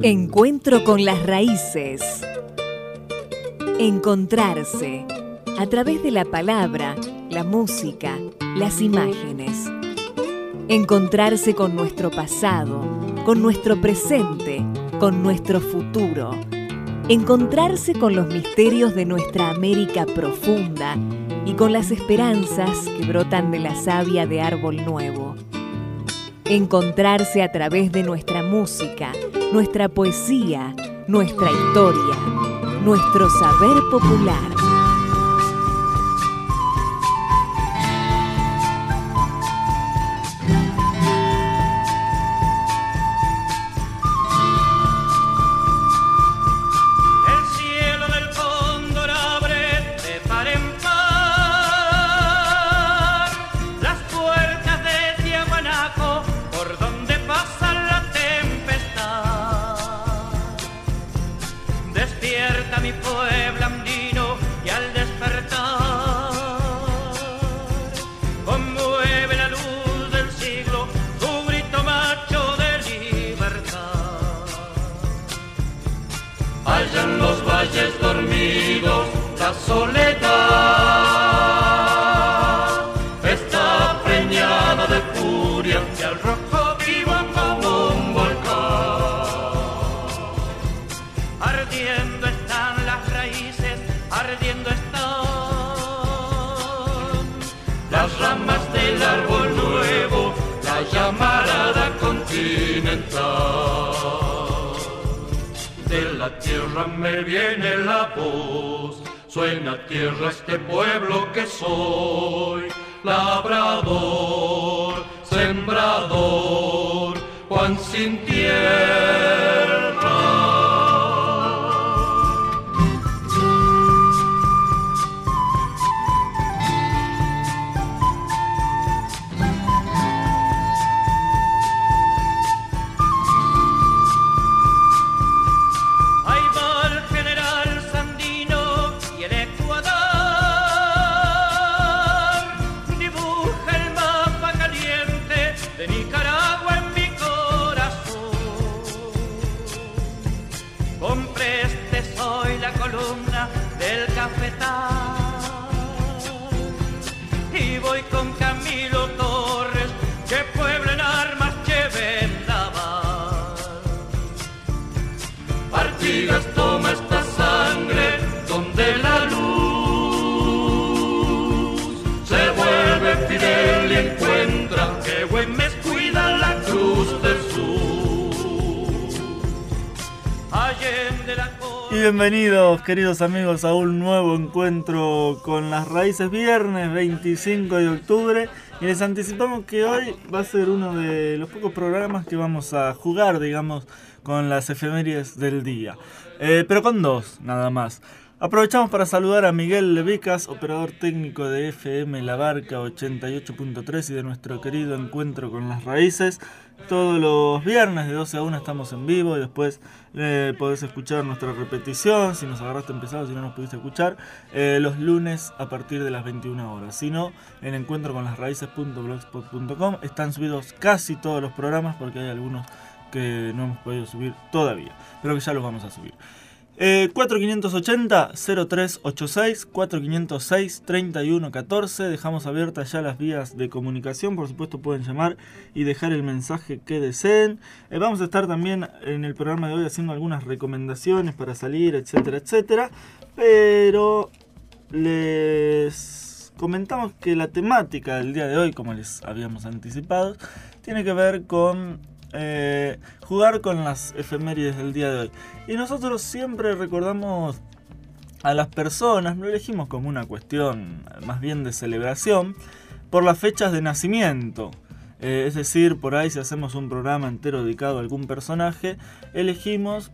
Encuentro con las raíces. Encontrarse a través de la palabra, la música, las imágenes. Encontrarse con nuestro pasado, con nuestro presente, con nuestro futuro. Encontrarse con los misterios de nuestra América profunda y con las esperanzas que brotan de la savia de árbol nuevo. Encontrarse a través de nuestra música, nuestra poesía, nuestra historia, nuestro saber popular. Dormidos, la soledad está preñada de furia y al rojo vivo como un volcán. Ardiendo están las raíces, ardiendo están las ramas del árbol nuevo, la llamarada continental. De la tierra me viene la voz, suena tierra este pueblo que soy, labrador, sembrador, Juan sin tierra. Y voy con Camilo Torres, que pueblo en armas lleve Vendaval. Artigas toma esta sangre donde la luz se vuelve fidel y encuentra que Güemes cuida la cruz del sur. Allende la Y bienvenidos, queridos amigos, a un nuevo encuentro con las raíces, viernes 25 de octubre. Y les anticipamos que hoy va a ser uno de los pocos programas que vamos a jugar, digamos, con las efemérides del día. Pero con dos, nada más. Aprovechamos para saludar a Miguel Levicas, operador técnico de FM La Barca 88.3 y de nuestro querido Encuentro con las Raíces. Todos los viernes de 12 a 1 estamos en vivo y después podés escuchar nuestra repetición, si nos agarraste empezado, si no nos pudiste escuchar, los lunes a partir de las 21 horas. Si no, en encuentroconlasraíces.blogspot.com están subidos casi todos los programas porque hay algunos que no hemos podido subir todavía, pero que ya los vamos a subir. 4580-0386, 4506-3114. Dejamos abiertas ya las vías de comunicación. Por supuesto pueden llamar y dejar el mensaje que deseen. Vamos a estar también en el programa de hoy haciendo algunas recomendaciones para salir, etcétera, etcétera. Pero les comentamos que la temática del día de hoy, como les habíamos anticipado, tiene que ver con jugar con las efemérides del día de hoy. Y nosotros siempre recordamos a las personas, lo elegimos como una cuestión más bien de celebración, por las fechas de nacimiento. Es decir, por ahí si hacemos un programa entero dedicado a algún personaje, elegimos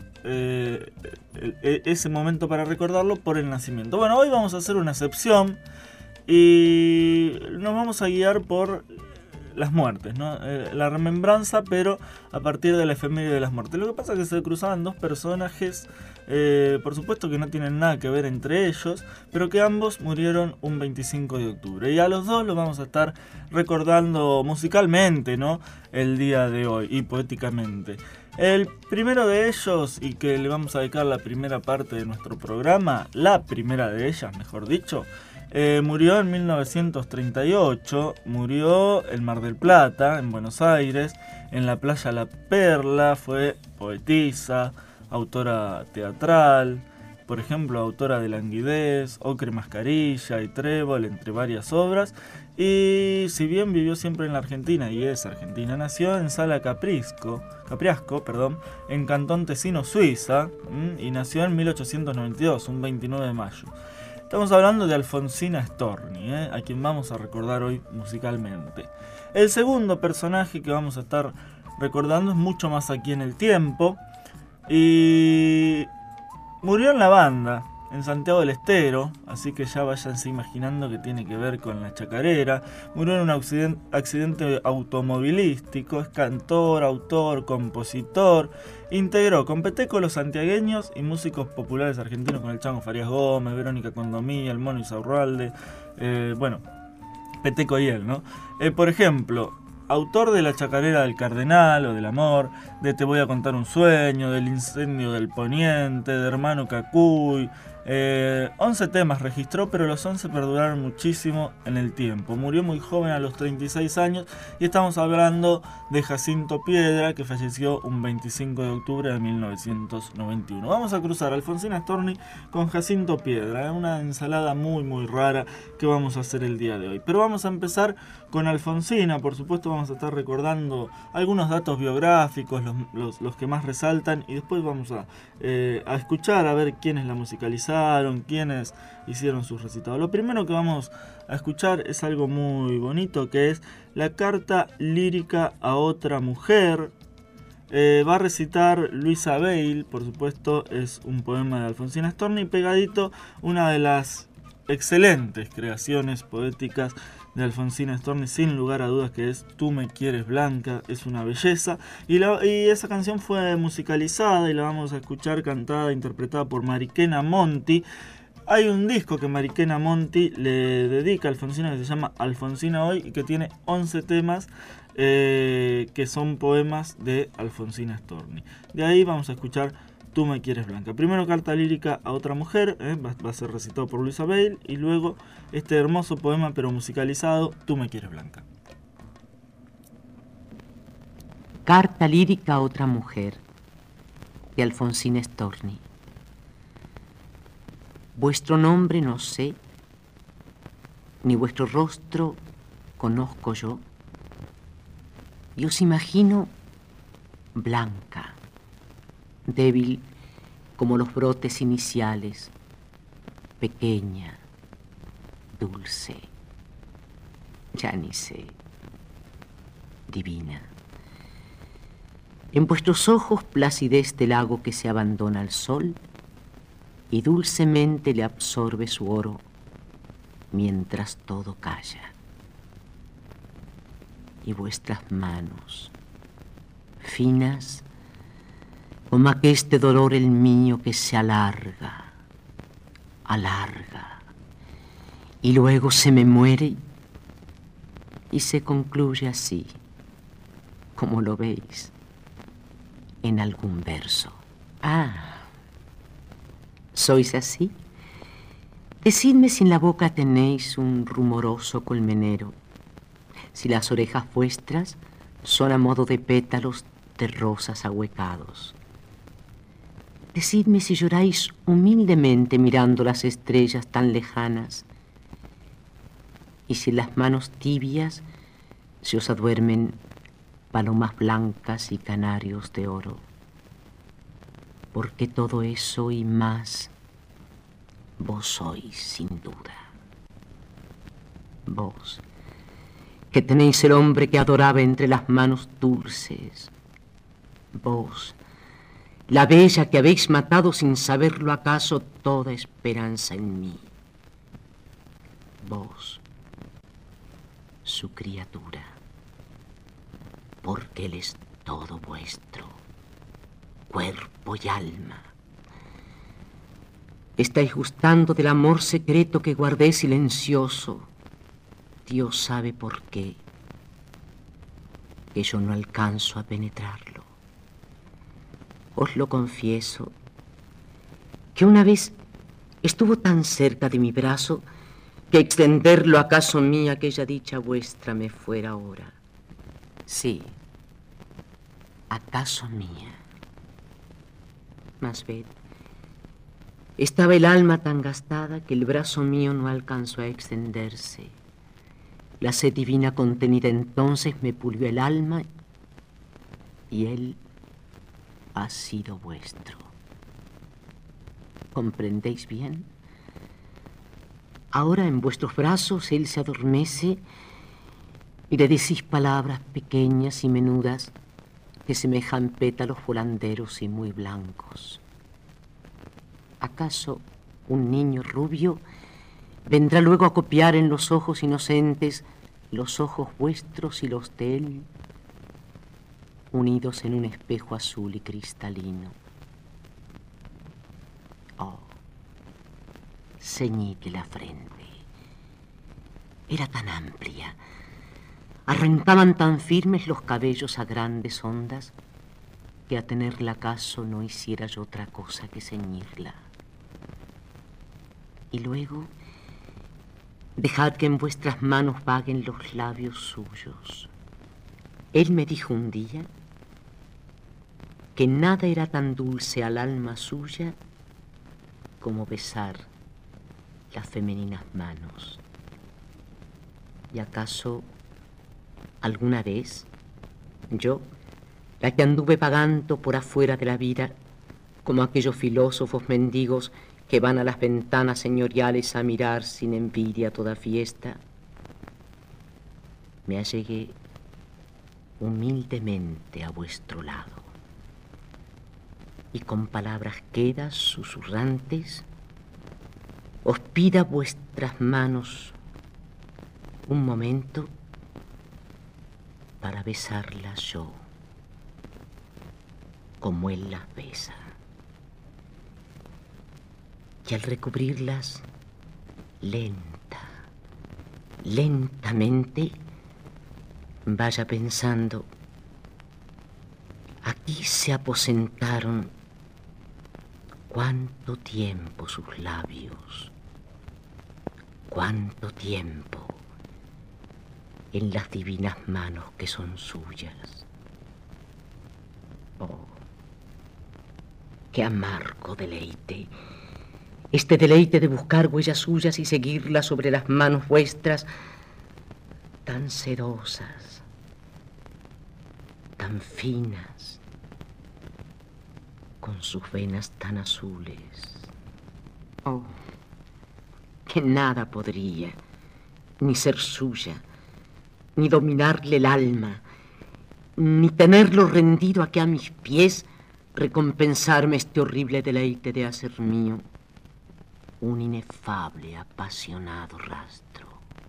ese momento para recordarlo por el nacimiento. Bueno, hoy vamos a hacer una excepción y nos vamos a guiar por las muertes, ¿no? La remembranza, pero a partir de la efeméride de las muertes. Lo que pasa es que se cruzaban dos personajes, por supuesto que no tienen nada que ver entre ellos, pero que ambos murieron un 25 de octubre. Y a los dos los vamos a estar recordando musicalmente, ¿no? El día de hoy y poéticamente. El primero de ellos, y que le vamos a dedicar la primera parte de nuestro programa, la primera de ellas, mejor dicho, murió en 1938, murió en Mar del Plata, en Buenos Aires, en la playa La Perla. Fue poetisa, autora teatral, por ejemplo, autora de Languidez, Ocre Mascarilla y Trébol, entre varias obras. Y si bien vivió siempre en la Argentina y es argentina, nació en Sala Capriasco, en Cantón Tesino, Suiza, y nació en 1892, un 29 de mayo. Estamos hablando de Alfonsina Storni, a quien vamos a recordar hoy musicalmente. El segundo personaje que vamos a estar recordando es mucho más aquí en el tiempo, y murió en la banda, en Santiago del Estero, así que ya váyanse imaginando que tiene que ver con la chacarera. Murió en un accidente automovilístico. Es cantor, autor, compositor. Integró con Peteco Los Santiagueños y músicos populares argentinos con el Chango Farías Gómez, Verónica Condomía, el Mono Insaurralde. Peteco y él, ¿no? Por ejemplo, autor de La Chacarera del Cardenal o del Amor, de Te voy a contar un sueño, del Incendio del Poniente, de Hermano Cacuy. 11 temas registró, pero los 11 perduraron muchísimo en el tiempo. Murió muy joven, a los 36 años, y estamos hablando de Jacinto Piedra, que falleció un 25 de octubre de 1991. Vamos a cruzar Alfonsina Storni con Jacinto Piedra, una ensalada muy muy rara que vamos a hacer el día de hoy. Pero vamos a empezar con Alfonsina. Por supuesto vamos a estar recordando algunos datos biográficos, los que más resaltan, y después vamos a escuchar, a ver quiénes la musicalizaron, quiénes hicieron sus recitados. Lo primero que vamos a escuchar es algo muy bonito, que es la carta lírica a otra mujer. Va a recitar Luisa Beil, por supuesto, es un poema de Alfonsina Storni, pegadito una de las excelentes creaciones poéticas de Alfonsina Storni, sin lugar a dudas, que es Tú me quieres blanca. Es una belleza, y esa canción fue musicalizada y la vamos a escuchar cantada, interpretada por Mariquena Monti. Hay un disco que Mariquena Monti le dedica a Alfonsina que se llama Alfonsina Hoy, y que tiene 11 temas que son poemas de Alfonsina Storni. De ahí vamos a escuchar Tú me quieres blanca. Primero carta lírica a otra mujer, va a ser recitado por Luisa Beil, y luego este hermoso poema pero musicalizado, Tú me quieres blanca. Carta lírica a otra mujer, de Alfonsina Storni. Vuestro nombre no sé, ni vuestro rostro conozco yo, y os imagino blanca, débil como los brotes iniciales, pequeña, dulce, ya ni sé, divina. En vuestros ojos placidez del lago que se abandona al sol y dulcemente le absorbe su oro mientras todo calla. Y vuestras manos, finas, como aqueste dolor el mío que se alarga, y luego se me muere y se concluye así, como lo veis, en algún verso. Ah, ¿sois así? Decidme si en la boca tenéis un rumoroso colmenero, si las orejas vuestras son a modo de pétalos de rosas ahuecados. Decidme si lloráis humildemente mirando las estrellas tan lejanas, y si en las manos tibias se os aduermen palomas blancas y canarios de oro. Porque todo eso y más vos sois sin duda. Vos, que tenéis el hombre que adoraba entre las manos dulces. Vos, la bella que habéis matado sin saberlo acaso toda esperanza en mí. Vos, su criatura, porque él es todo vuestro, cuerpo y alma. Estáis gustando del amor secreto que guardé silencioso, Dios sabe por qué, que yo no alcanzo a penetrarlo. Os lo confieso, que una vez estuvo tan cerca de mi brazo que extenderlo acaso mía aquella dicha vuestra me fuera ahora. Sí, acaso mía. Mas ved, estaba el alma tan gastada que el brazo mío no alcanzó a extenderse. La sed divina contenida entonces me pulió el alma y él ha sido vuestro. ¿Comprendéis bien? Ahora en vuestros brazos él se adormece y le decís palabras pequeñas y menudas que semejan pétalos volanderos y muy blancos. ¿Acaso un niño rubio vendrá luego a copiar en los ojos inocentes los ojos vuestros y los de él, unidos en un espejo azul y cristalino? Oh, ceñidle la frente. Era tan amplia, arrancaban tan firmes los cabellos a grandes ondas, que a tenerla acaso no hiciera yo otra cosa que ceñirla. Y luego, dejad que en vuestras manos vaguen los labios suyos. Él me dijo un día que nada era tan dulce al alma suya como besar las femeninas manos. ¿Y acaso alguna vez yo, la que anduve vagando por afuera de la vida, como aquellos filósofos mendigos que van a las ventanas señoriales a mirar sin envidia toda fiesta, me allegué humildemente a vuestro lado y con palabras quedas susurrantes os pida vuestras manos un momento para besarlas yo como él las besa. Y al recubrirlas lentamente, vaya pensando, aquí se aposentaron cuánto tiempo sus labios, cuánto tiempo en las divinas manos que son suyas. Oh, qué amargo deleite, este deleite de buscar huellas suyas y seguirlas sobre las manos vuestras, tan sedosas, tan finas, con sus venas tan azules. Oh, que nada podría ni ser suya, ni dominarle el alma, ni tenerlo rendido a que a mis pies recompensarme este horrible deleite de hacer mío un inefable, apasionado rastro.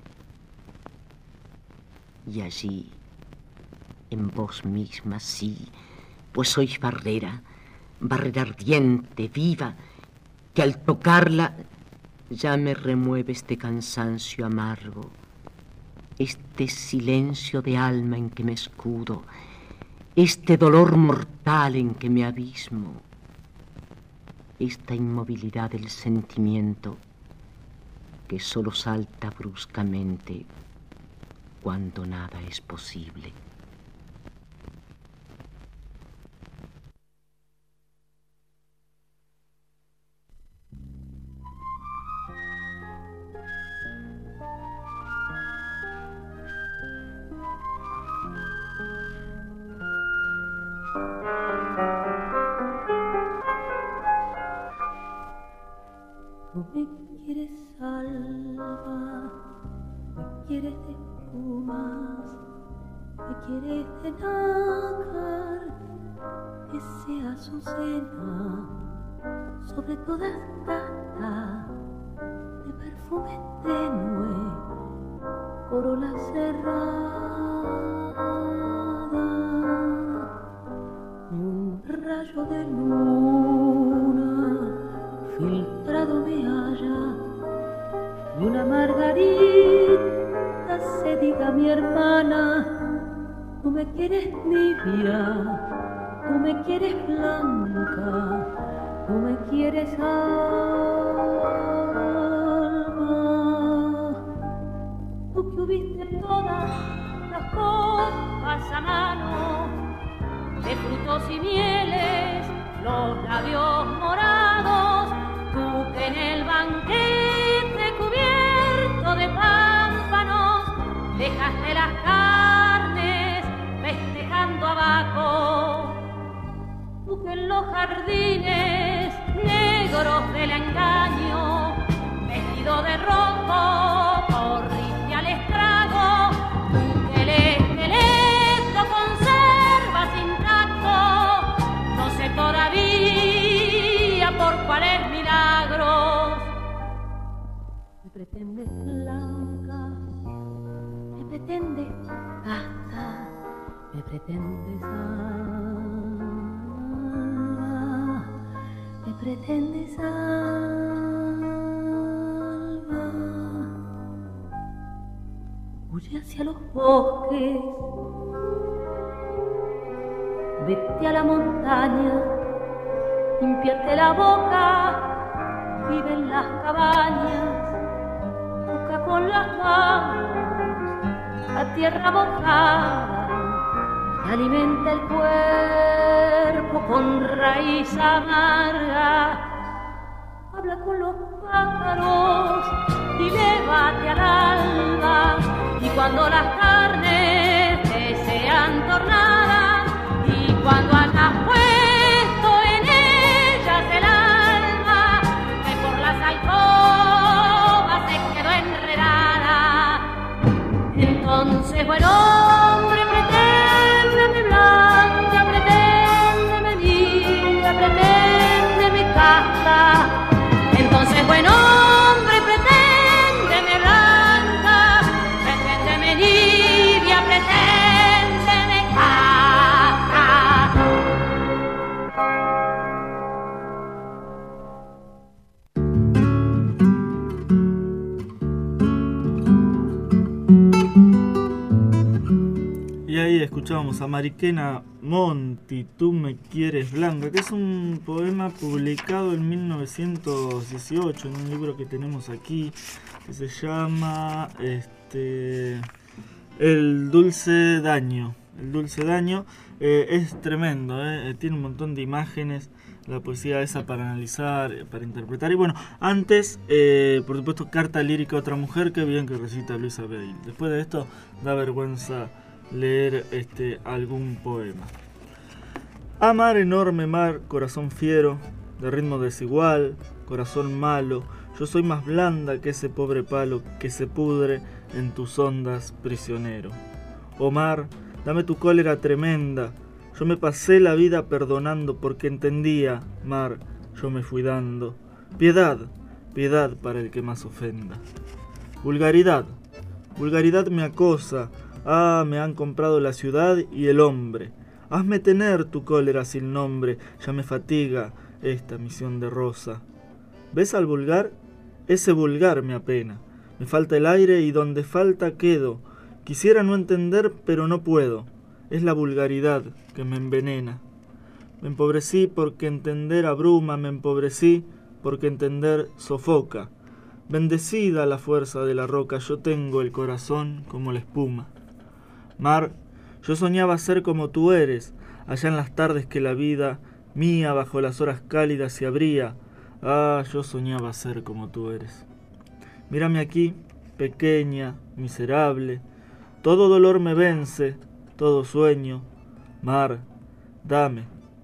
Y allí, en vos misma, sí, pues sois barrera ardiente, viva, que al tocarla ya me remueve este cansancio amargo, este silencio de alma en que me escudo, este dolor mortal en que me abismo, esta inmovilidad del sentimiento que solo salta bruscamente cuando nada es posible. Tú me quieres alba, me quieres de espumas, me quieres de nácar, que sea Azucena, sobre todas gastas de perfume tenue, corola cerrada, y un rayo de luna filtrado me halla, y una margarita se diga mi hermana, tú me quieres nibia, Tú me quieres blanca, tú me quieres alma. Tú que hubiste todas las copas a mano, de frutos y mieles, los labios morados. Tú que en el banquete cubierto de pámpanos dejaste las carnes festejando abajo. Tú que en los jardines negros del engaño, vestido de rojo, corriste al estrago. Tú que el esqueleto conservas intacto, no sé todavía por cuáles milagros. Me pretendes blanca, me pretendes casta, me pretendes alma, me pretendes alma. Huye hacia los bosques, vete a la montaña, límpiate la boca, vive en las cabañas, toca con las manos la tierra mojada, alimenta el cuerpo con raíz amarga. Habla con los pájaros y lévate al alba, y cuando las carnes te sean tornadas, y cuando hayas puesto en ellas el alma, que por las alcobas se quedó enredada, entonces buen hombre, preténdeme blanca, preténdeme niña, preténdeme casta. Entonces buen hombre, preténdeme blanca, preténdeme nibia, preténdeme casta. Y ahí escuchábamos a Mariquena Monti, Tú me quieres blanca, que es un poema publicado en 1918 en un libro que tenemos aquí que se llama El Dulce Daño. El Dulce Daño es tremendo, tiene un montón de imágenes, la poesía esa para analizar, para interpretar. Y bueno, antes, por supuesto, Carta lírica a otra mujer, que bien que recita Luisa Beil. Después de esto da vergüenza leer algún poema. Ah, mar, enorme mar, corazón fiero, de ritmo desigual, corazón malo, yo soy más blanda que ese pobre palo que se pudre en tus ondas, prisionero. Oh mar, dame tu cólera tremenda, yo me pasé la vida perdonando porque entendía, mar, yo me fui dando. Piedad, piedad para el que más ofenda. Vulgaridad, vulgaridad me acosa. Ah, me han comprado la ciudad y el hombre. Hazme tener tu cólera sin nombre, ya me fatiga esta misión de rosa. ¿Ves al vulgar? Ese vulgar me apena. Me falta el aire y donde falta quedo. Quisiera no entender, pero no puedo. Es la vulgaridad que me envenena. Me empobrecí porque entender abruma, me empobrecí porque entender sofoca. Bendecida la fuerza de la roca, yo tengo el corazón como la espuma. Mar, yo soñaba ser como tú eres, allá en las tardes que la vida mía bajo las horas cálidas se abría. Ah, yo soñaba ser como tú eres. Mírame aquí, pequeña, miserable, todo dolor me vence, todo sueño. Mar, dame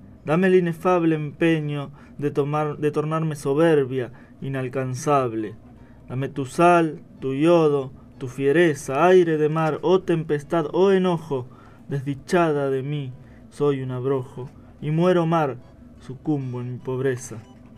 el inefable empeño de tornarme soberbia, inalcanzable. Dame tu sal, tu yodo, tu fiereza, aire de mar, oh tempestad, oh enojo, desdichada de mí, soy un abrojo, y muero mar, sucumbo en mi pobreza.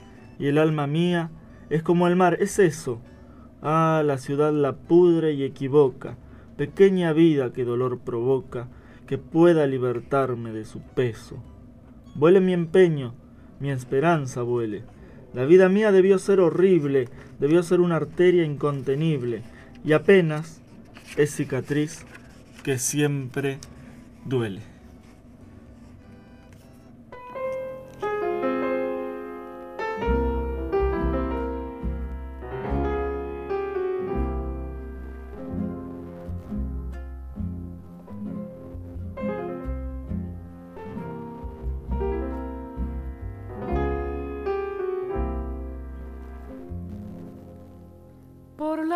Y el alma mía es como el mar, es eso. Ah, la ciudad la pudre y equivoca, pequeña vida que dolor provoca, que pueda libertarme de su peso. Vuele mi empeño, mi esperanza vuele. La vida mía debió ser horrible, debió ser una arteria incontenible, y apenas es cicatriz que siempre duele.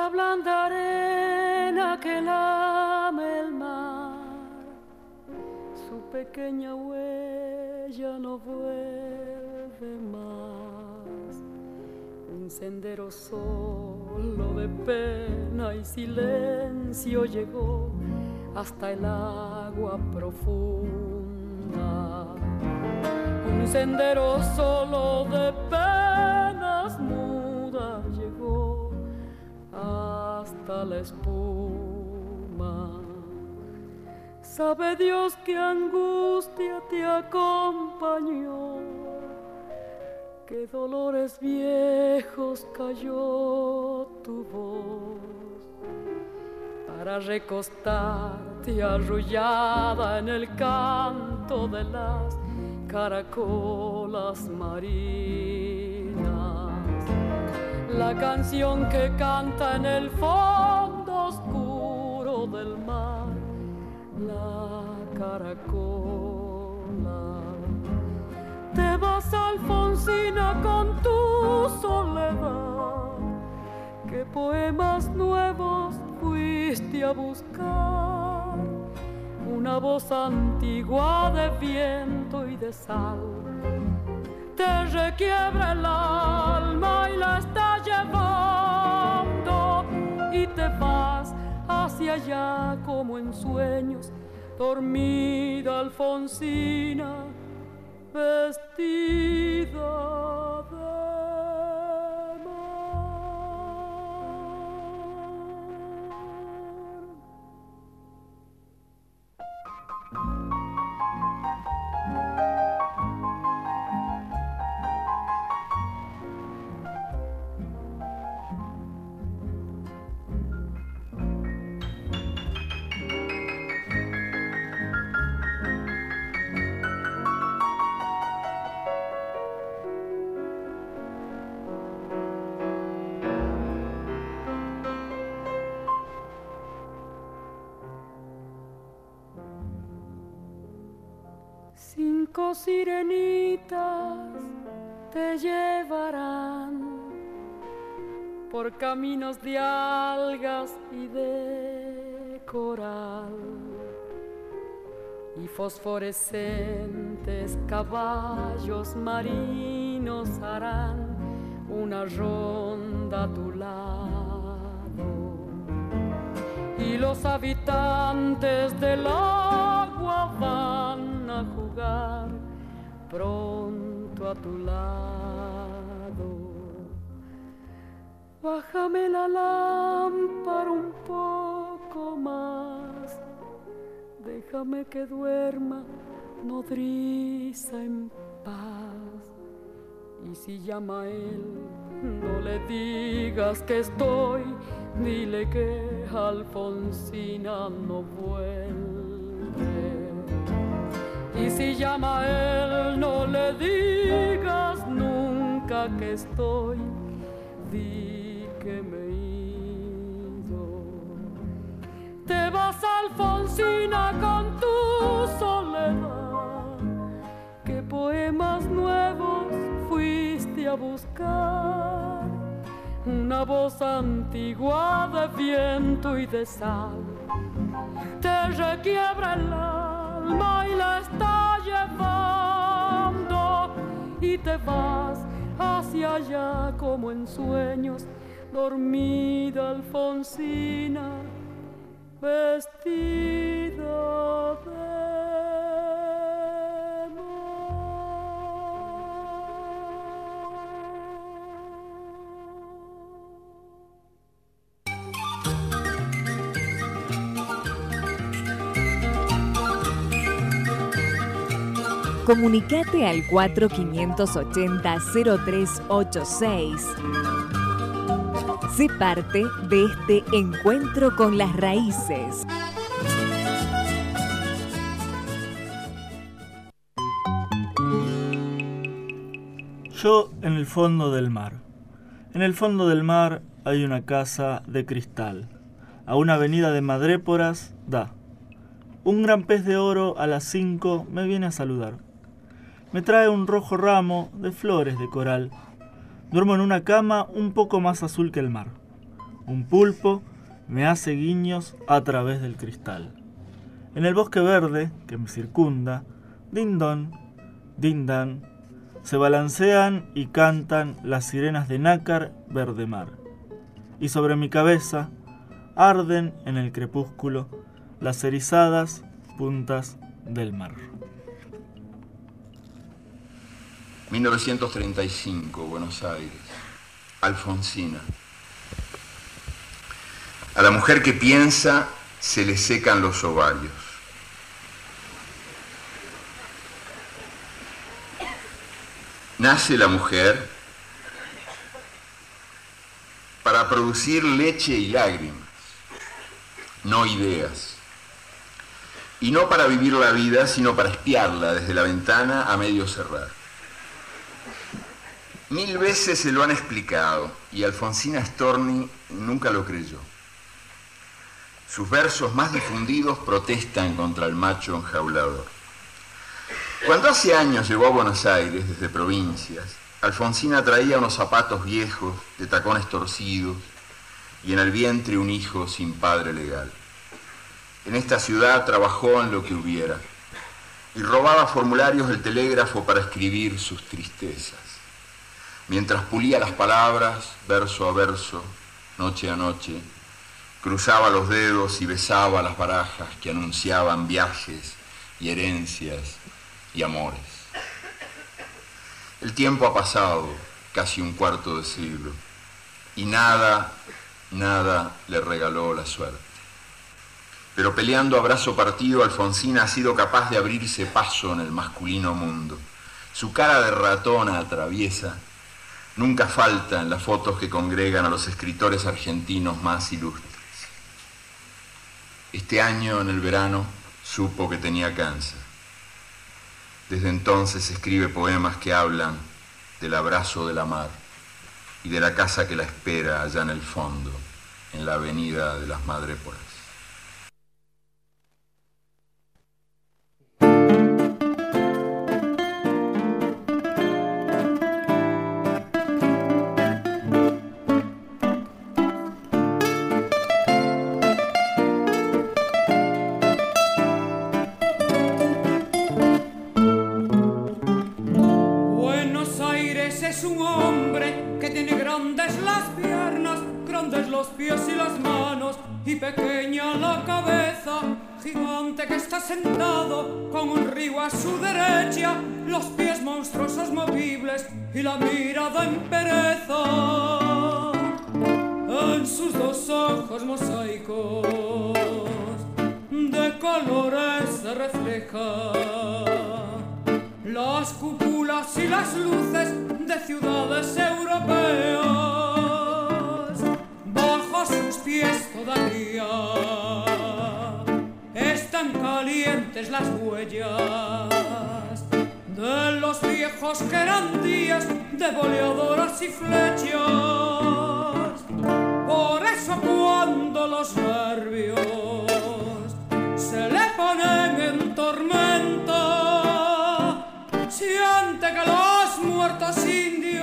blanda arena que lame el mar, su pequeña huella no vuelve más. Un sendero solo de pena y silencio llegó hasta el agua profunda. Un sendero solo de penas mudas llegó hasta la espuma. Sabe Dios qué angustia te acompañó, qué dolores viejos cayó tu voz, para recostarte arrullada en el canto de las caracolas marinas. La canción que canta en el fondo oscuro del mar, la caracola. Te vas, Alfonsina, con tu soledad, ¿qué poemas nuevos fuiste a buscar? Una voz antigua de viento y de sal te requiebra el alma y la está llevando, y te vas hacia allá como en sueños, dormida Alfonsina, vestida de Cinco sirenitas te llevarán por caminos de algas y de coral, y fosforescentes caballos marinos harán una ronda a tu lado, y los habitantes del agua van a jugar pronto a tu lado. Bájame la lámpara un poco más, déjame que duerma nodriza en paz. Y si llama a él, no le digas que estoy, dile que Alfonsina no vuelve. Y si llama a él, no le digas nunca que estoy, di que me he ido. Te vas, Alfonsina, con tu soledad, ¿qué poemas nuevos fuiste a buscar? Una voz antigua de viento y de sal te requiebra el alma y la está llevando, y te vas hacia allá como en sueños, dormida Alfonsina, vestida de Comunicate al 4580-0386. Sé parte de este encuentro con las raíces. Yo en el fondo del mar. En el fondo del mar hay una casa de cristal. A una avenida de madréporas da. Un gran pez de oro a las 5 me viene a saludar. Me trae un rojo ramo de flores de coral. Duermo en una cama un poco más azul que el mar. Un pulpo me hace guiños a través del cristal. En el bosque verde que me circunda, din-don, din-dan, se balancean y cantan las sirenas de nácar verde mar. Y sobre mi cabeza arden en el crepúsculo las erizadas puntas del mar. 1935, Buenos Aires. Alfonsina. A la mujer que piensa se le secan los ovarios. Nace la mujer para producir leche y lágrimas, no ideas. Y no para vivir la vida, sino para espiarla desde la ventana a medio cerrar. 1000 veces se lo han explicado y Alfonsina Storni nunca lo creyó. Sus versos más difundidos protestan contra el macho enjaulador. Cuando hace años llegó a Buenos Aires desde provincias, Alfonsina traía unos zapatos viejos de tacones torcidos y en el vientre un hijo sin padre legal. En esta ciudad trabajó en lo que hubiera y robaba formularios del telégrafo para escribir sus tristezas. Mientras pulía las palabras, verso a verso, noche a noche, cruzaba los dedos y besaba las barajas que anunciaban viajes y herencias y amores. El tiempo ha pasado, casi un cuarto de siglo, y nada le regaló la suerte. Pero peleando a brazo partido, Alfonsina ha sido capaz de abrirse paso en el masculino mundo. Su cara de ratona atraviesa nunca falta en las fotos que congregan a los escritores argentinos más ilustres. Este año, en el verano, supo que tenía cáncer. Desde entonces escribe poemas que hablan del abrazo de la mar y de la casa que la espera allá en el fondo, en la avenida de las Madréporas. Es un hombre que tiene grandes las piernas, grandes los pies y las manos, y pequeña la cabeza. Gigante que está sentado con un río a su derecha, los pies monstruosos movibles y la mirada en pereza. En sus dos ojos mosaicos de colores se refleja las cúpulas y las luces de ciudades europeas. Bajo sus pies todavía están calientes las huellas de los viejos que eran días de boleadoras y flechas. Por eso cuando los nervios se le ponen en tormenta, siente que los muertos indios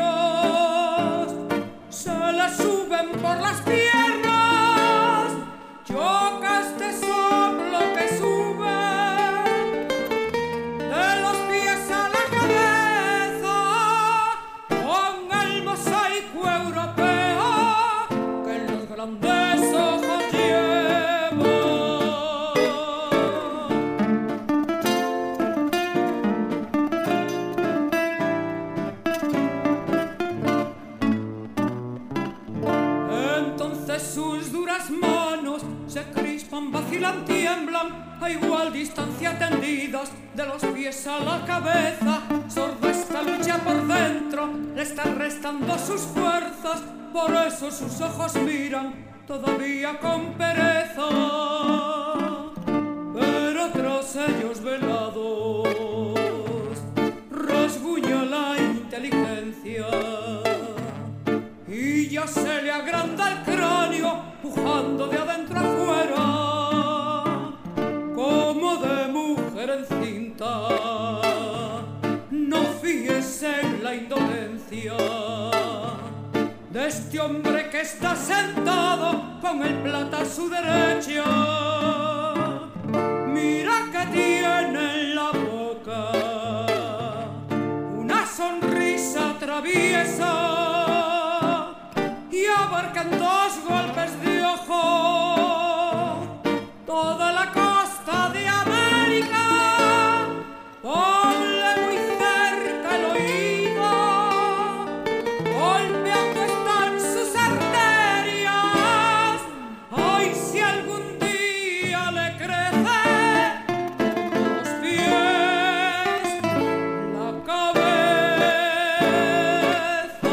se le suben por las piernas, choca este soplo que sube de los pies a la cabeza con el mosaico europeo que en los grandes ojos lleva. Sus duras manos se crispan, vacilan, tiemblan a igual distancia tendidas de los pies a la cabeza. Sorda esta lucha por dentro, le están restando sus fuerzas, por eso sus ojos miran todavía con pereza. Pero tras ellos velados rasguña la inteligencia y ya se le agranda el cráneo, pujando de adentro afuera, como de mujer encinta. No fíes en la indolencia de este hombre que está sentado con el plata a su derecha. Mira que tiene en la boca una sonrisa traviesa y abarca en 2 golpes de ojo toda la costa de América. Ponle muy cerca el oído, golpeando están sus arterias. Ay, si algún día le crece los pies, la cabeza.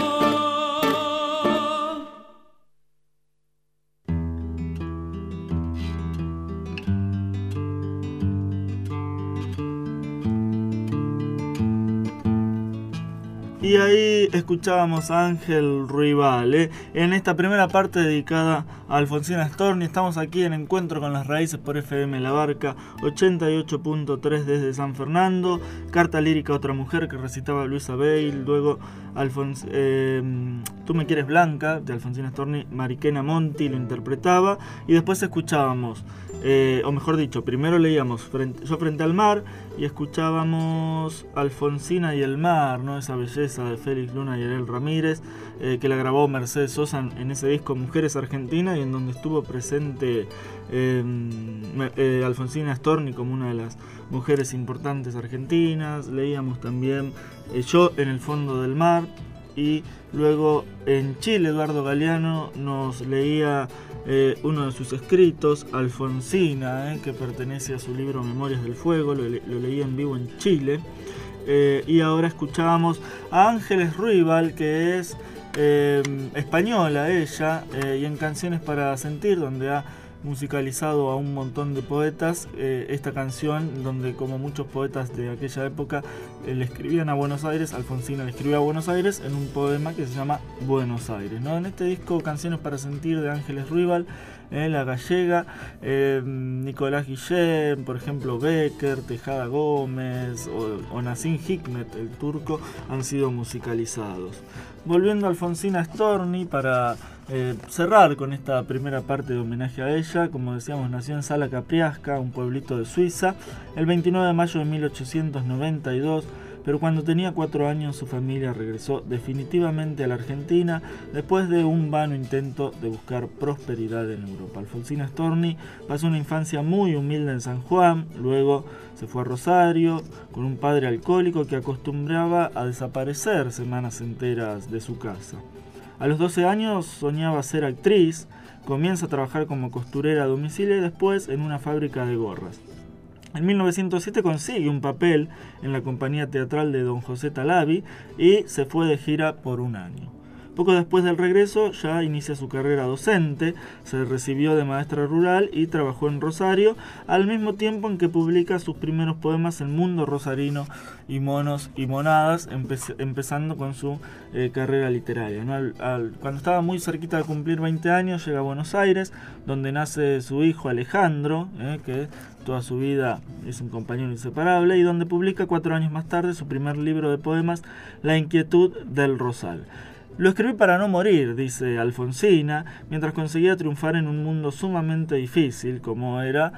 Y ahí escuchábamos a Ángel Ruibal, en esta primera parte dedicada a Alfonsina Storni. Estamos aquí en Encuentro con las Raíces por FM La Barca 88.3 desde San Fernando. Carta lírica a otra mujer que recitaba Luisa Beil. Luego Tú me quieres blanca de Alfonsina Storni, Mariquena Monti lo interpretaba. Y después escuchábamos, o mejor dicho, primero leíamos Yo frente al mar y escuchábamos Alfonsina y el mar, ¿no? Esa belleza de Félix Luna y Ariel Ramírez, que la grabó Mercedes Sosa en ese disco Mujeres Argentinas, y en donde estuvo presente Alfonsina Storni como una de las mujeres importantes argentinas. Leíamos también Yo en el fondo del mar, y luego en Chile Eduardo Galeano nos leía uno de sus escritos, Alfonsina, que pertenece a su libro Memorias del Fuego. Lo leí en vivo en Chile. Y ahora escuchábamos a Ángeles Ruibal, que es española ella, y en Canciones para Sentir, donde ha musicalizado a un montón de poetas, esta canción donde, como muchos poetas de aquella época, le escribían a Buenos Aires. Alfonsina le escribió a Buenos Aires en un poema que se llama Buenos Aires, ¿no? En este disco Canciones para Sentir de Ángeles Ruibal, la gallega, Nicolás Guillén, por ejemplo Becker, Tejada Gómez o Nassim Hikmet, el turco, han sido musicalizados. Volviendo a Alfonsina Storni para cerrar con esta primera parte de homenaje a ella, como decíamos, nació en Sala Capriasca, un pueblito de Suiza, el 29 de mayo de 1892, pero cuando tenía 4 años su familia regresó definitivamente a la Argentina después de un vano intento de buscar prosperidad en Europa. Alfonsina Storni pasó una infancia muy humilde en San Juan, luego se fue a Rosario con un padre alcohólico que acostumbraba a desaparecer semanas enteras de su casa. A los 12 años soñaba ser actriz, comienza a trabajar como costurera a domicilio y después en una fábrica de gorras. En 1907 consigue un papel en la compañía teatral de Don José Talavi y se fue de gira por un año. Poco después del regreso ya inicia su carrera docente, se recibió de maestra rural y trabajó en Rosario, al mismo tiempo en que publica sus primeros poemas en Mundo Rosarino y Monos y Monadas, empezando con su carrera literaria, ¿no? Cuando estaba muy cerquita de cumplir 20 años llega a Buenos Aires, donde nace su hijo Alejandro, que toda su vida es un compañero inseparable, y donde publica 4 años más tarde su primer libro de poemas, La inquietud del Rosal. Lo escribí para no morir, dice Alfonsina, mientras conseguía triunfar en un mundo sumamente difícil, como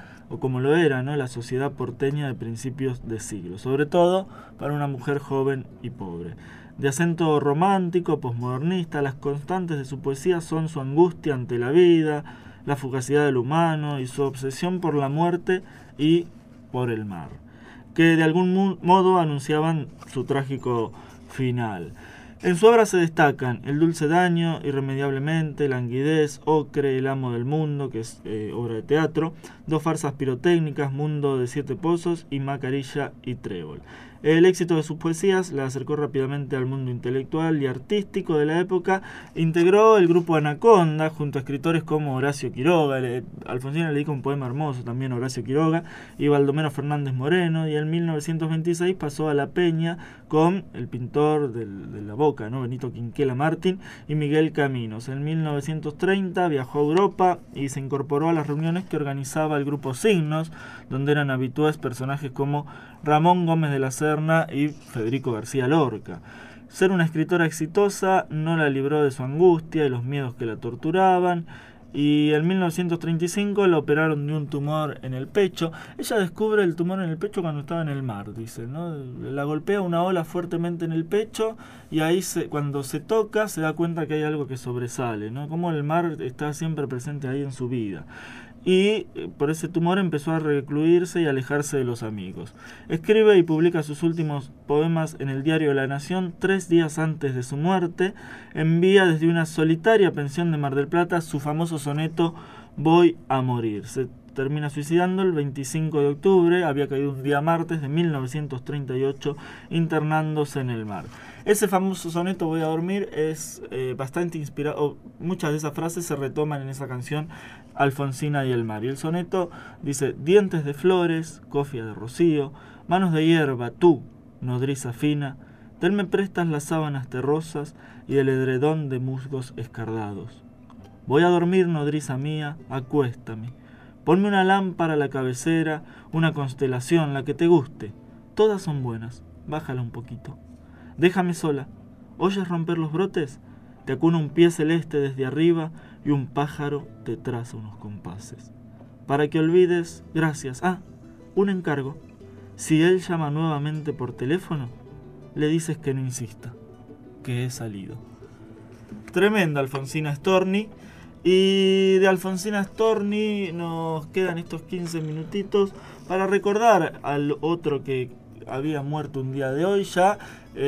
lo era, ¿no?, la sociedad porteña de principios de siglo, sobre todo para una mujer joven y pobre. De acento romántico, posmodernista, las constantes de su poesía son su angustia ante la vida, la fugacidad del humano y su obsesión por la muerte y por el mar, que de algún modo anunciaban su trágico final. En su obra se destacan El dulce daño, Irremediablemente, Languidez, Ocre, El amo del mundo, que es obra de teatro, Dos farsas pirotécnicas, Mundo de 7 pozos y Macarilla y Trébol. El éxito de sus poesías la acercó rápidamente al mundo intelectual y artístico de la época. Integró el grupo Anaconda junto a escritores como Horacio Quiroga. Alfonsina le dedica un poema hermoso también a Horacio Quiroga y Baldomero Fernández Moreno, y en 1926 pasó a La Peña con el pintor de la Boca, ¿no?, Benito Quinquela Martín, y Miguel Caminos. En 1930 viajó a Europa y se incorporó a las reuniones que organizaba el grupo Signos, donde eran habituales personajes como Ramón Gómez de la Serna y Federico García Lorca. Ser una escritora exitosa no la libró de su angustia y los miedos que la torturaban. Y en 1935 la operaron de un tumor en el pecho. Ella descubre el tumor en el pecho cuando estaba en el mar, dice, ¿no? La golpea una ola fuertemente en el pecho y ahí cuando se toca se da cuenta que hay algo que sobresale, ¿no? Como el mar está siempre presente ahí en su vida. Y por ese tumor empezó a recluirse y alejarse de los amigos. Escribe y publica sus últimos poemas en el diario La Nación 3 días antes de su muerte. Envía desde una solitaria pensión de Mar del Plata su famoso soneto Voy a morir. Se termina suicidando el 25 de octubre, había caído un día martes de 1938, internándose en el mar. Ese famoso soneto Voy a dormir es bastante inspirado, muchas de esas frases se retoman en esa canción Alfonsina y el mar. Y el soneto dice: dientes de flores, cofia de rocío, manos de hierba, tú, nodriza fina, del me prestas las sábanas terrosas y el edredón de musgos escardados. Voy a dormir, nodriza mía, acuéstame. Ponme una lámpara a la cabecera, una constelación, la que te guste. Todas son buenas, bájala un poquito. Déjame sola. ¿Oyes romper los brotes? Te acuna un pie celeste desde arriba y un pájaro te traza unos compases. Para que olvides, gracias. Ah, un encargo. Si él llama nuevamente por teléfono, le dices que no insista, que he salido. Tremenda Alfonsina Storni. Y de Alfonsina Storni nos quedan estos 15 minutitos para recordar al otro que había muerto un día de hoy ya.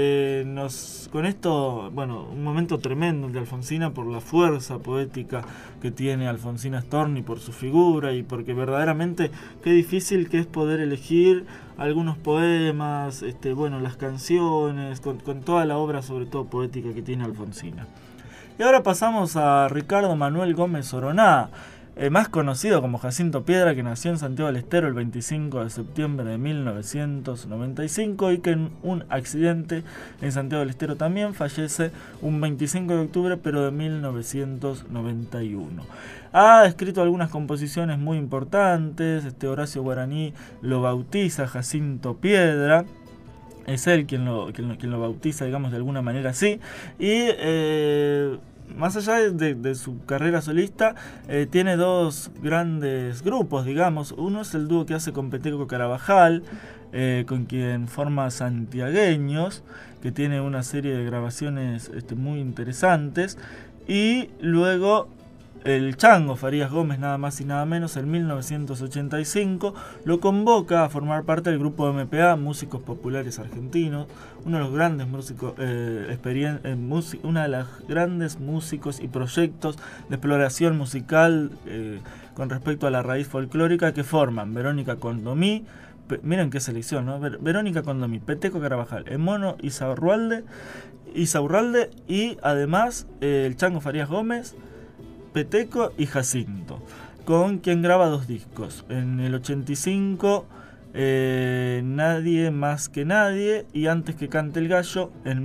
Con esto, bueno, un momento tremendo de Alfonsina por la fuerza poética que tiene Alfonsina Storni, por su figura y porque verdaderamente qué difícil que es poder elegir algunos poemas, las canciones, con toda la obra sobre todo poética que tiene Alfonsina. Y ahora pasamos a Ricardo Manuel Gómez Oroná, más conocido como Jacinto Piedra, que nació en Santiago del Estero el 25 de septiembre de 1995 y que en un accidente en Santiago del Estero también fallece un 25 de octubre pero de 1991. Ha escrito algunas composiciones muy importantes. Horacio Guaraní lo bautiza Jacinto Piedra. Es él quien lo bautiza, digamos, de alguna manera así. Y más allá de su carrera solista, tiene dos grandes grupos, digamos. Uno es el dúo que hace con Peteco Carabajal, con quien forma Santiagueños, que tiene una serie de grabaciones muy interesantes. Y luego el Chango Farías Gómez, nada más y nada menos, en 1985 lo convoca a formar parte del grupo MPA, Músicos Populares Argentinos, uno de los grandes músicos, una de las grandes músicos y proyectos de exploración musical con respecto a la raíz folclórica que forman Verónica Condomí. Miren qué selección, ¿no? Verónica Condomí, Peteco Carabajal, Emono Isaurralde y además el Chango Farías Gómez, Peteco y Jacinto, con quien graba 2 discos. En el 85, Nadie más que nadie, y Antes que cante el gallo, en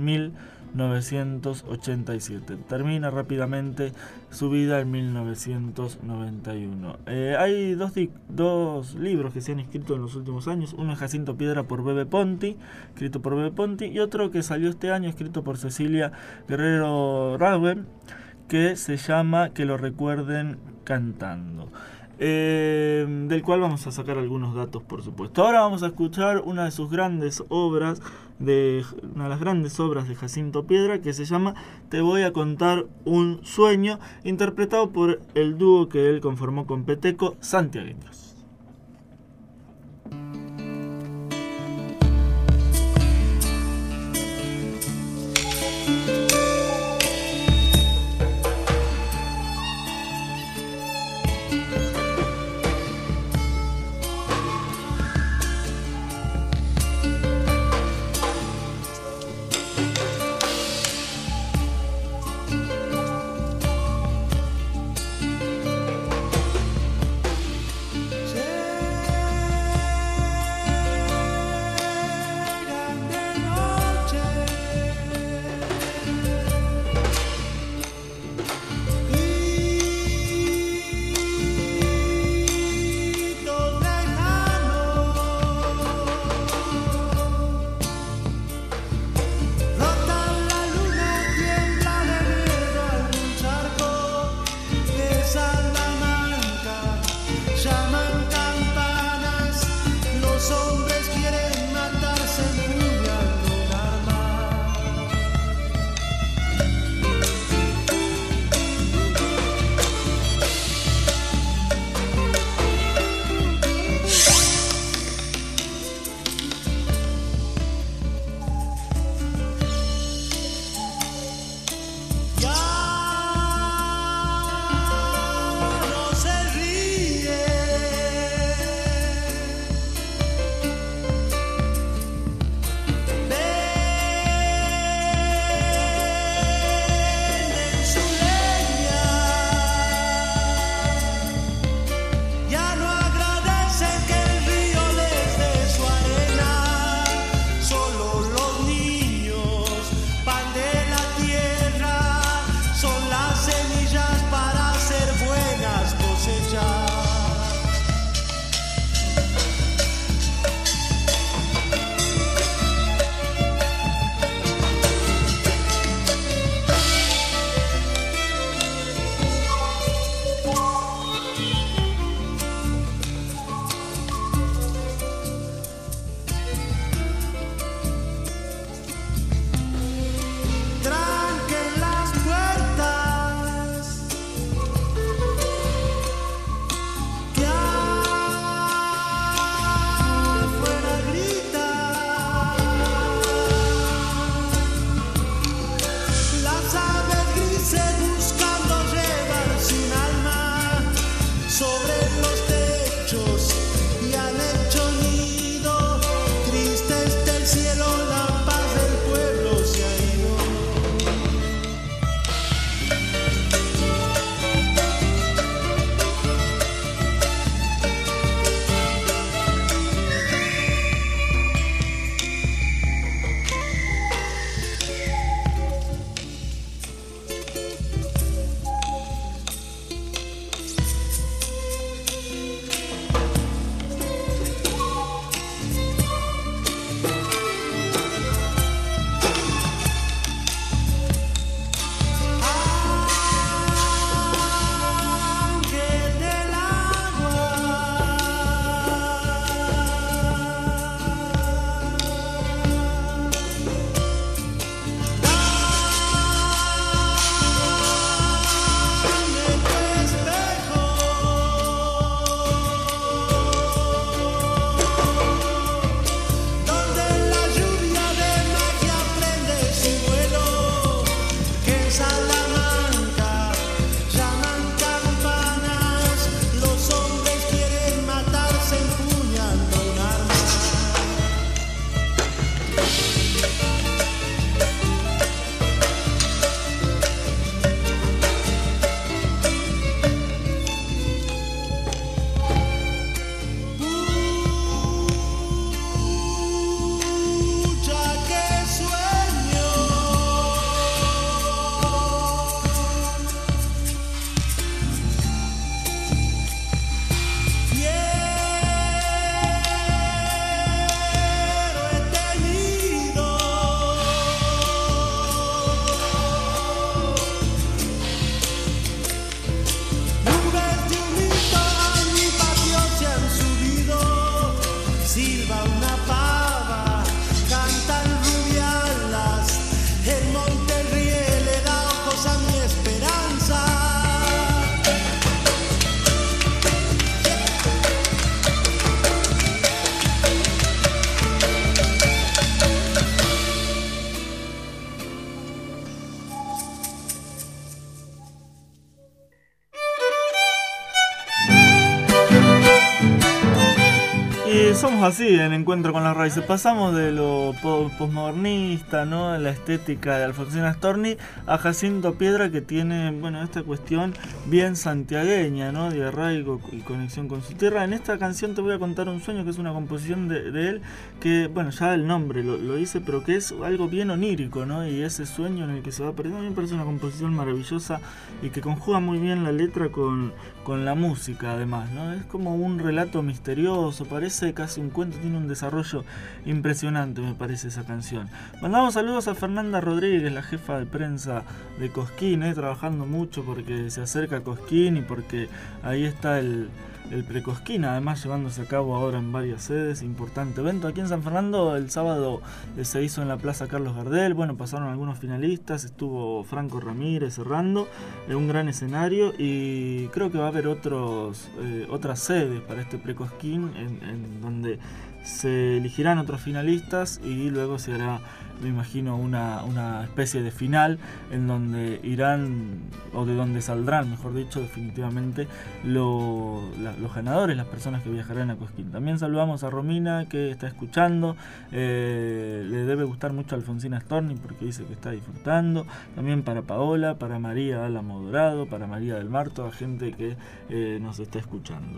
1987. Termina rápidamente su vida en 1991. Hay dos libros que se han escrito en los últimos años. Uno es Jacinto Piedra por Bebe Ponti, escrito por Bebe Ponti, y otro que salió este año, escrito por Cecilia Guerrero Rauen, que se llama Que lo recuerden cantando, del cual vamos a sacar algunos datos, por supuesto. Ahora vamos a escuchar una de sus grandes obras, una de las grandes obras de Jacinto Piedra, que se llama Te voy a contar un sueño, interpretado por el dúo que él conformó con Peteco, Santiagueños. somos así en Encuentro con las Raíces. Pasamos de lo posmodernista, ¿no? La estética de Alfonsina Storni a Jacinto Piedra, que tiene, bueno, esta cuestión bien santiagueña, ¿no? De arraigo y conexión con su tierra. En esta canción te voy a contar un sueño, que es una composición de él, que, bueno, ya el nombre lo dice, pero que es algo bien onírico, ¿no? Y ese sueño en el que se va perdiendo, a mí me parece una composición maravillosa y que conjuga muy bien la letra con la música, además, ¿no? Es como un relato misterioso, parece casi un cuento, tiene un desarrollo impresionante, me parece, esa canción. Mandamos saludos a Fernanda Rodríguez, la jefa de prensa de Cosquín, trabajando mucho porque se acerca a Cosquín y porque ahí está el Precosquín, además llevándose a cabo ahora en varias sedes. Importante evento aquí en San Fernando. El sábado se hizo en la Plaza Carlos Gardel. Bueno, pasaron algunos finalistas, estuvo Franco Ramírez cerrando, un gran escenario, y creo que va a haber otras sedes para este Precosquín en donde se elegirán otros finalistas y luego se hará, me imagino, una especie de final en donde irán, o de donde saldrán, mejor dicho, definitivamente los ganadores, las personas que viajarán a Cosquín. También saludamos a Romina, que está escuchando, le debe gustar mucho a Alfonsina Storni porque dice que está disfrutando. También para Paola, para María Álamo Dorado, para María del Mar, toda gente que nos está escuchando.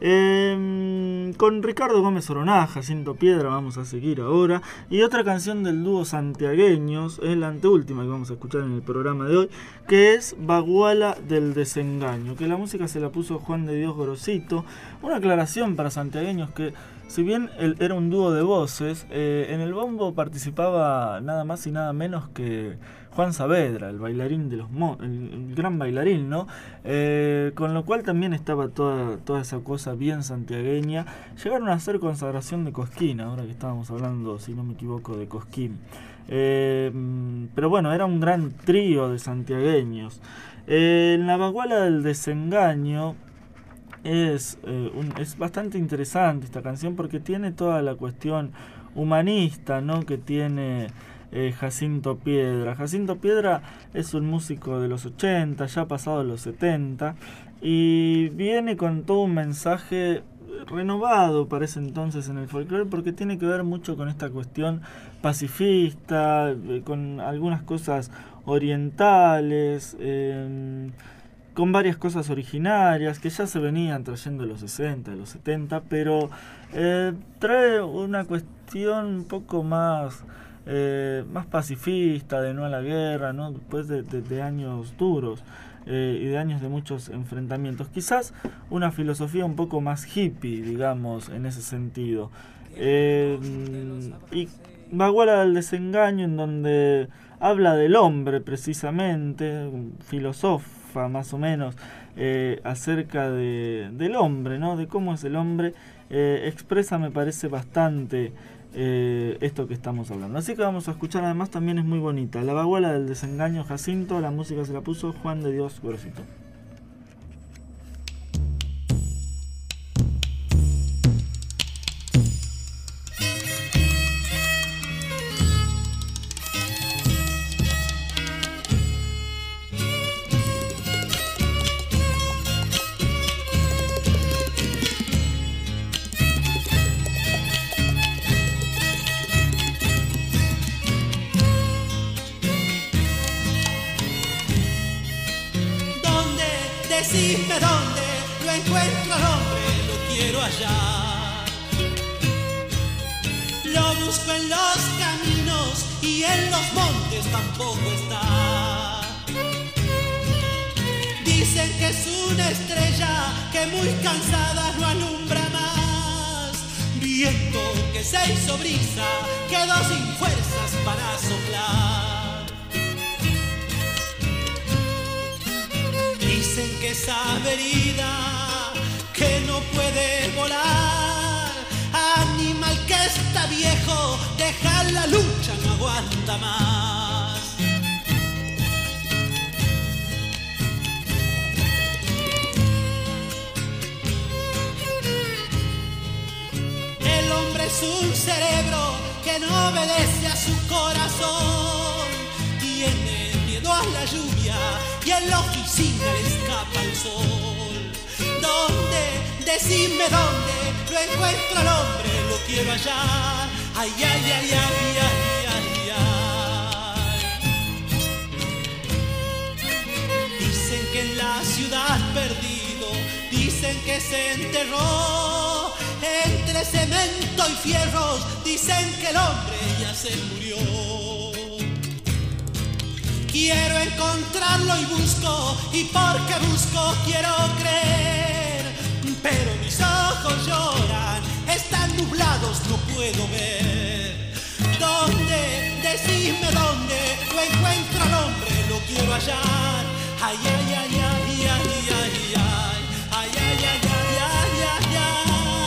Con Ricardo Gómez Oroná, Jacinto Piedra vamos a seguir ahora, y otra canción del dúo santiagueños, es la anteúltima que vamos a escuchar en el programa de hoy, que es Baguala del Desengaño, que la música se la puso Juan de Dios Gorosito. Una aclaración para santiagueños, que si bien él era un dúo de voces, en el bombo participaba nada más y nada menos que Juan Saavedra, el bailarín de el gran bailarín, ¿no? Con lo cual también estaba toda esa cosa bien santiagueña. Llegaron a hacer Consagración de Cosquín, ahora que estábamos hablando, si no me equivoco, de Cosquín. Pero bueno, era un gran trío de santiagueños. En la Baguala del Desengaño es bastante interesante esta canción porque tiene toda la cuestión humanista, ¿no? Que tiene Jacinto Piedra. Jacinto Piedra es un músico de los 80, ya pasado los 70, y viene con todo un mensaje renovado para ese entonces en el folclore, porque tiene que ver mucho con esta cuestión pacifista, con algunas cosas orientales, con varias cosas originarias que ya se venían trayendo de los 60, de los 70, pero trae una cuestión un poco más pacifista, de no a la guerra, ¿no? Después de años duros y de años de muchos enfrentamientos. Quizás una filosofía un poco más hippie, digamos, en ese sentido. Y Baguala del Desengaño, en donde habla del hombre precisamente, filosofa más o menos, acerca del hombre, ¿no? De cómo es el hombre, expresa, me parece, bastante esto que estamos hablando. Así que vamos a escuchar, además también es muy bonita, La Baguala del Desengaño, Jacinto. La música se la puso Juan de Dios Gorosito. Decidme dónde lo encuentro al hombre, lo quiero hallar. Lo busco en los caminos y en los montes tampoco está. Dicen que es una estrella que muy cansada no alumbra más. Viento que se hizo brisa, quedó sin fuerzas para soplar. Dicen que es avenida, que no puede volar. Animal que está viejo, deja la lucha, no aguanta más. El hombre es un cerebro que no obedece a su corazón. Tiene miedo a la lluvia y en la oficina le escapa el sol. ¿Dónde? Decime dónde lo encuentro al hombre, lo quiero hallar. Ay, ay, ay, ay, ay, ay, ay. Dicen que en la ciudad perdido, dicen que se enterró entre cemento y fierros, dicen que el hombre ya se murió. Quiero encontrarlo y busco, y porque busco quiero creer, pero mis ojos lloran, están nublados, no puedo ver. ¿Dónde? Decidme dónde, lo encuentro al hombre, lo quiero hallar. Ay, ay, ay, ay, ay, ay, ay, ay, ay, ay, ay, ay, ay, ay, ay.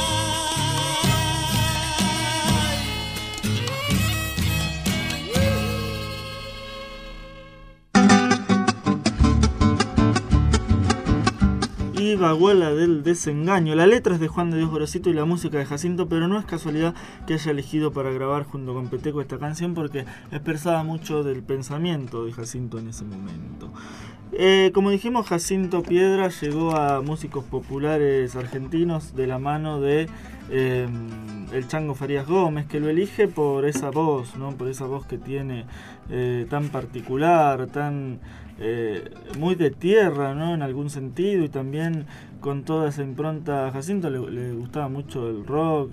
Y Baguala del Desengaño. La letra es de Juan de Dios Gorosito y la música de Jacinto, pero no es casualidad que haya elegido para grabar junto con Peteco esta canción, porque expresaba mucho del pensamiento de Jacinto en ese momento. Como dijimos, Jacinto Piedra llegó a músicos populares argentinos de la mano de el Chango Farías Gómez, que lo elige por esa voz, ¿no? Por esa voz que tiene tan particular, tan muy de tierra, ¿no? En algún sentido, y también con toda esa impronta. A Jacinto le gustaba mucho el rock,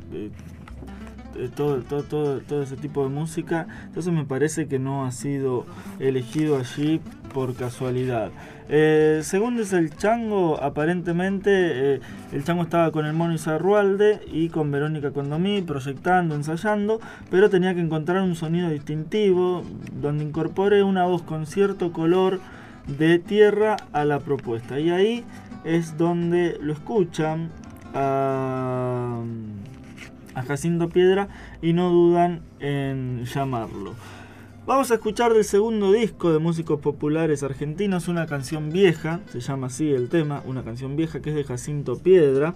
todo ese tipo de música. Entonces me parece que no ha sido elegido allí por casualidad. Según dice el Chango, aparentemente el Chango estaba con el Mono Izarrualde y con Verónica Condomí proyectando, ensayando, pero tenía que encontrar un sonido distintivo donde incorpore una voz con cierto color de tierra a la propuesta, y ahí es donde lo escuchan a Jacinto Piedra y no dudan en llamarlo. Vamos a escuchar del segundo disco de músicos populares argentinos una canción vieja, se llama así el tema, una canción vieja, que es de Jacinto Piedra,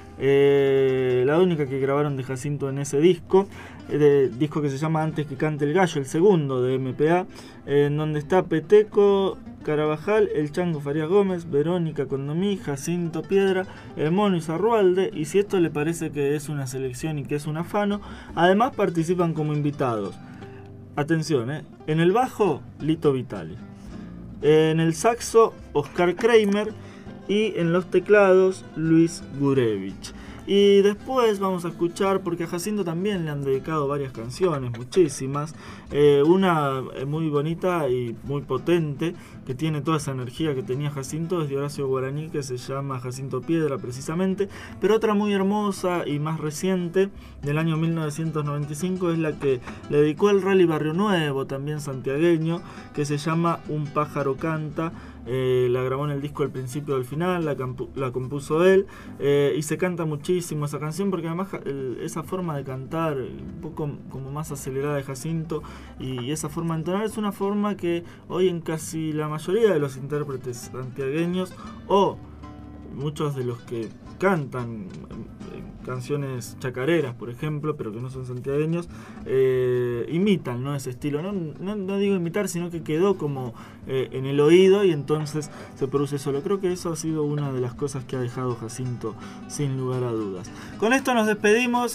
la única que grabaron de Jacinto en ese disco, disco que se llama Antes que cante el gallo, el segundo de MPA, en donde está Peteco Carabajal, el Chango Farías Gómez, Verónica Condomí, Jacinto Piedra, el Mono Izarrualde, y si esto le parece que es una selección y que es un afano, además participan como invitados. Atención, en el bajo, Lito Vitale, en el saxo, Oscar Kramer, y en los teclados, Luis Gurevich. Y después vamos a escuchar, porque a Jacinto también le han dedicado varias canciones, muchísimas. Una muy bonita y muy potente, que tiene toda esa energía que tenía Jacinto, es de Horacio Guaraní, que se llama Jacinto Piedra precisamente. Pero otra muy hermosa y más reciente, del año 1995, es la que le dedicó el Rally Barrio Nuevo, también santiagueño, que se llama Un pájaro canta. La grabó en el disco El principio del final, la compuso él, y se canta muchísimo esa canción, porque además esa forma de cantar un poco como más acelerada de Jacinto, y esa forma de entonar es una forma que hoy en casi la mayoría de los intérpretes santiagueños, o muchos de los que cantan canciones chacareras, por ejemplo, pero que no son santiagueños, imitan, ¿no? Ese estilo. No digo imitar, sino que quedó como en el oído, y entonces se produce solo. Creo que eso ha sido una de las cosas que ha dejado Jacinto, sin lugar a dudas. Con esto nos despedimos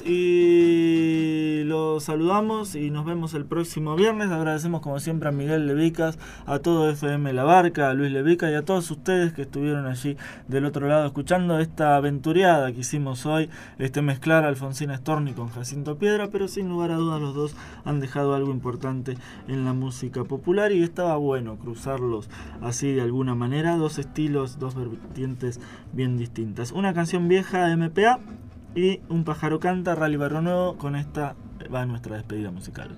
y los saludamos y nos vemos el próximo viernes. Agradecemos como siempre a Miguel Levicas, a todo FM La Barca, a Luis Levica y a todos ustedes que estuvieron allí del otro lado escuchando esta aventureada que hicimos hoy, mezclar a Alfonsina Storni con Jacinto Piedra, pero sin lugar a dudas los dos han dejado algo importante en la música popular, y estaba bueno cruzarlos así de alguna manera, dos estilos, dos vertientes bien distintas. Una canción vieja de MPA y Un pájaro canta, Rally Barrio Nuevo. Con esta va nuestra despedida musical.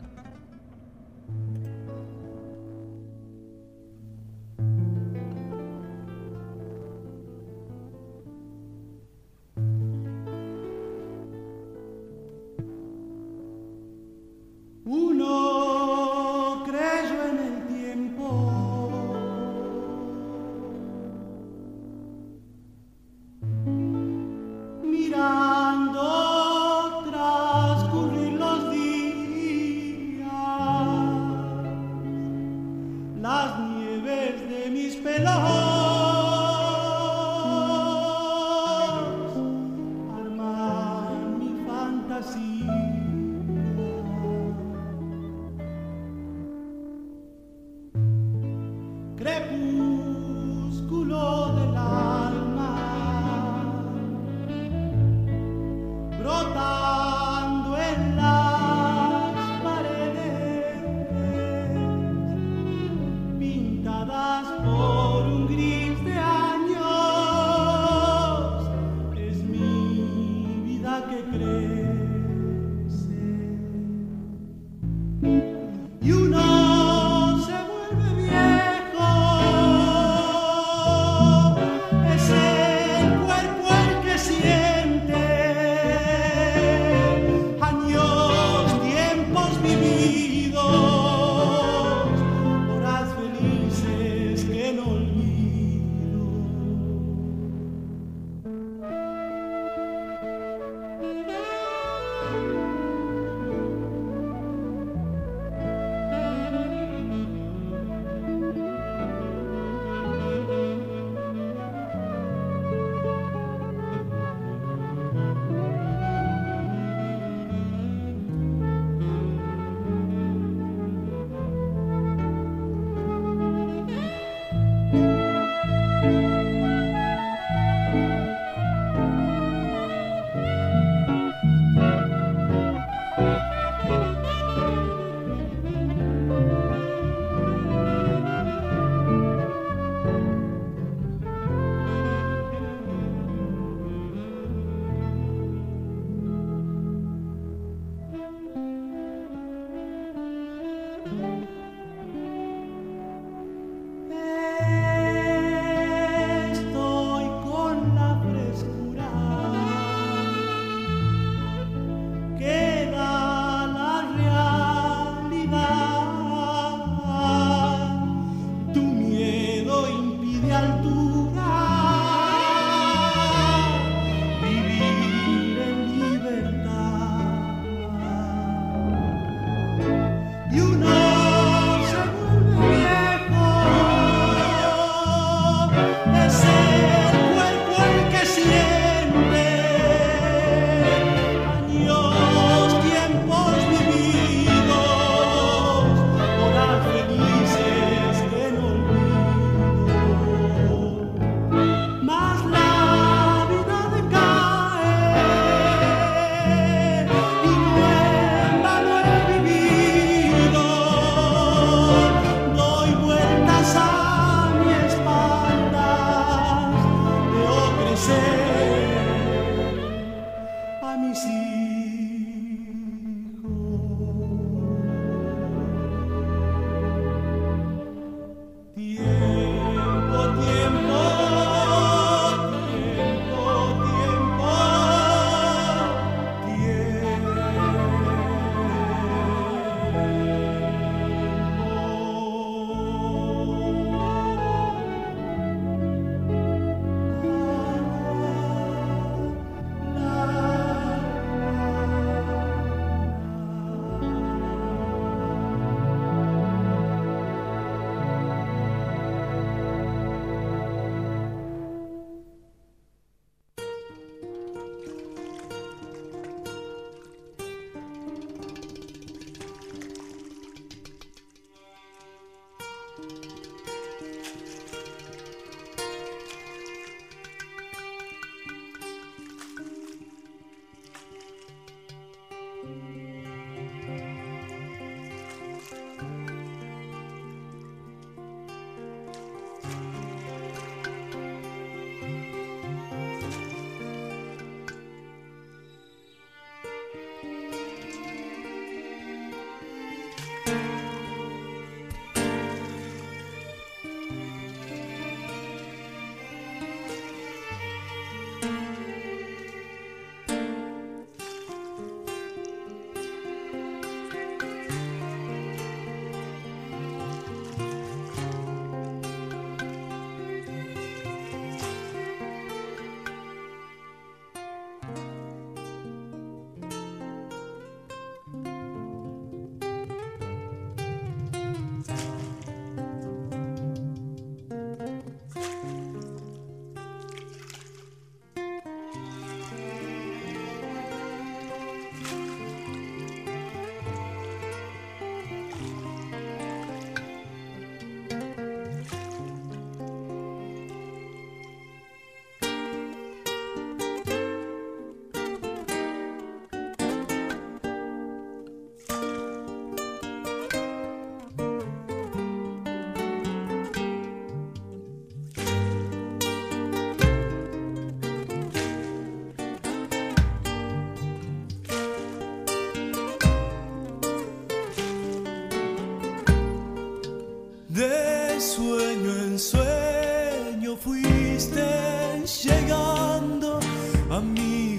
Uno creyó en el tiempo, mirando transcurrir los días. crepúsculo del alma, brotando en las paredes, pintadas por un gris de años, es mi vida que crece. Y uno se vuelve viejo, es el cuerpo el que siente años, tiempos vividos, horas felices que no olvido. Estoy con la frescura que da la realidad. Tu miedo impide altura, vivir en libertad. Y uno se vuelve viejo, es el cuerpo el que siente años, tiempos vividos, horas felices que no olvido. Mas la vida decae y no en vano he vivido. Doy vueltas a mi espalda, veo crecer a mis hijos. Tiempo, tiempo,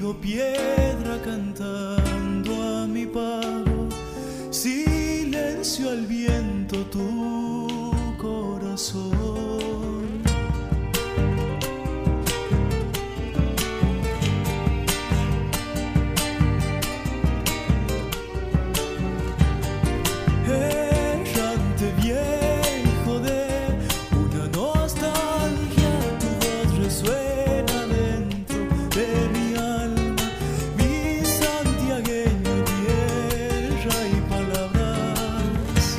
pido piedra cantando a mi pago, silencio al viento tu corazón. Errante viejo de una nostalgia, tu voz resuena dentro de mi alma, mi santiagueño, tierra y palabras.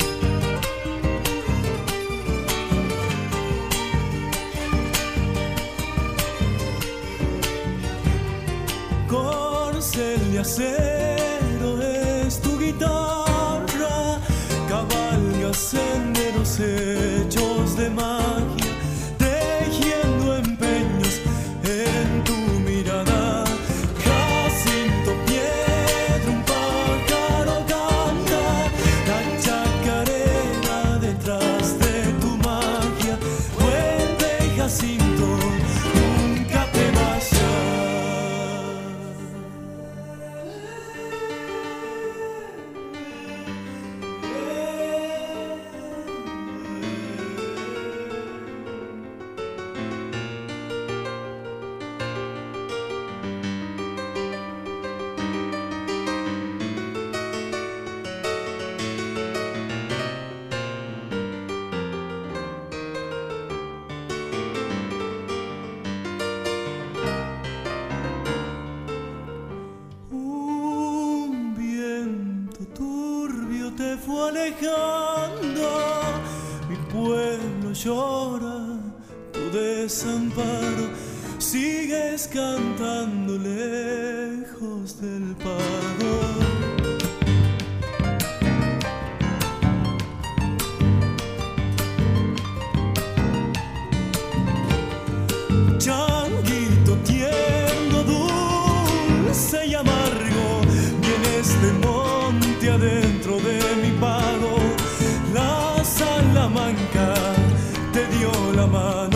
Corcel de acero es tu guitarra, cabalga senderos hechos de magia, tejiendo empeños en tu mirada. Jacinto, piedra, un pájaro canta, la chacarera detrás de tu magia. Vuelve, Jacinto, nunca te vayas. Un viento turbio te fue alejando, mi pueblo llora tu desamparo, sigues cantando lejos del pago. Changuito tierno, dulce y amargo, vienes de monte adentro de mi pago. La Salamanca te dio la mano.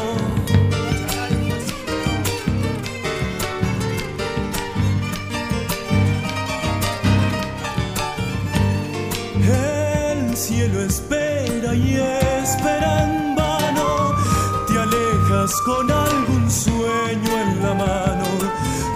El cielo espera y espera en vano, te alejas con algún sueño en la mano.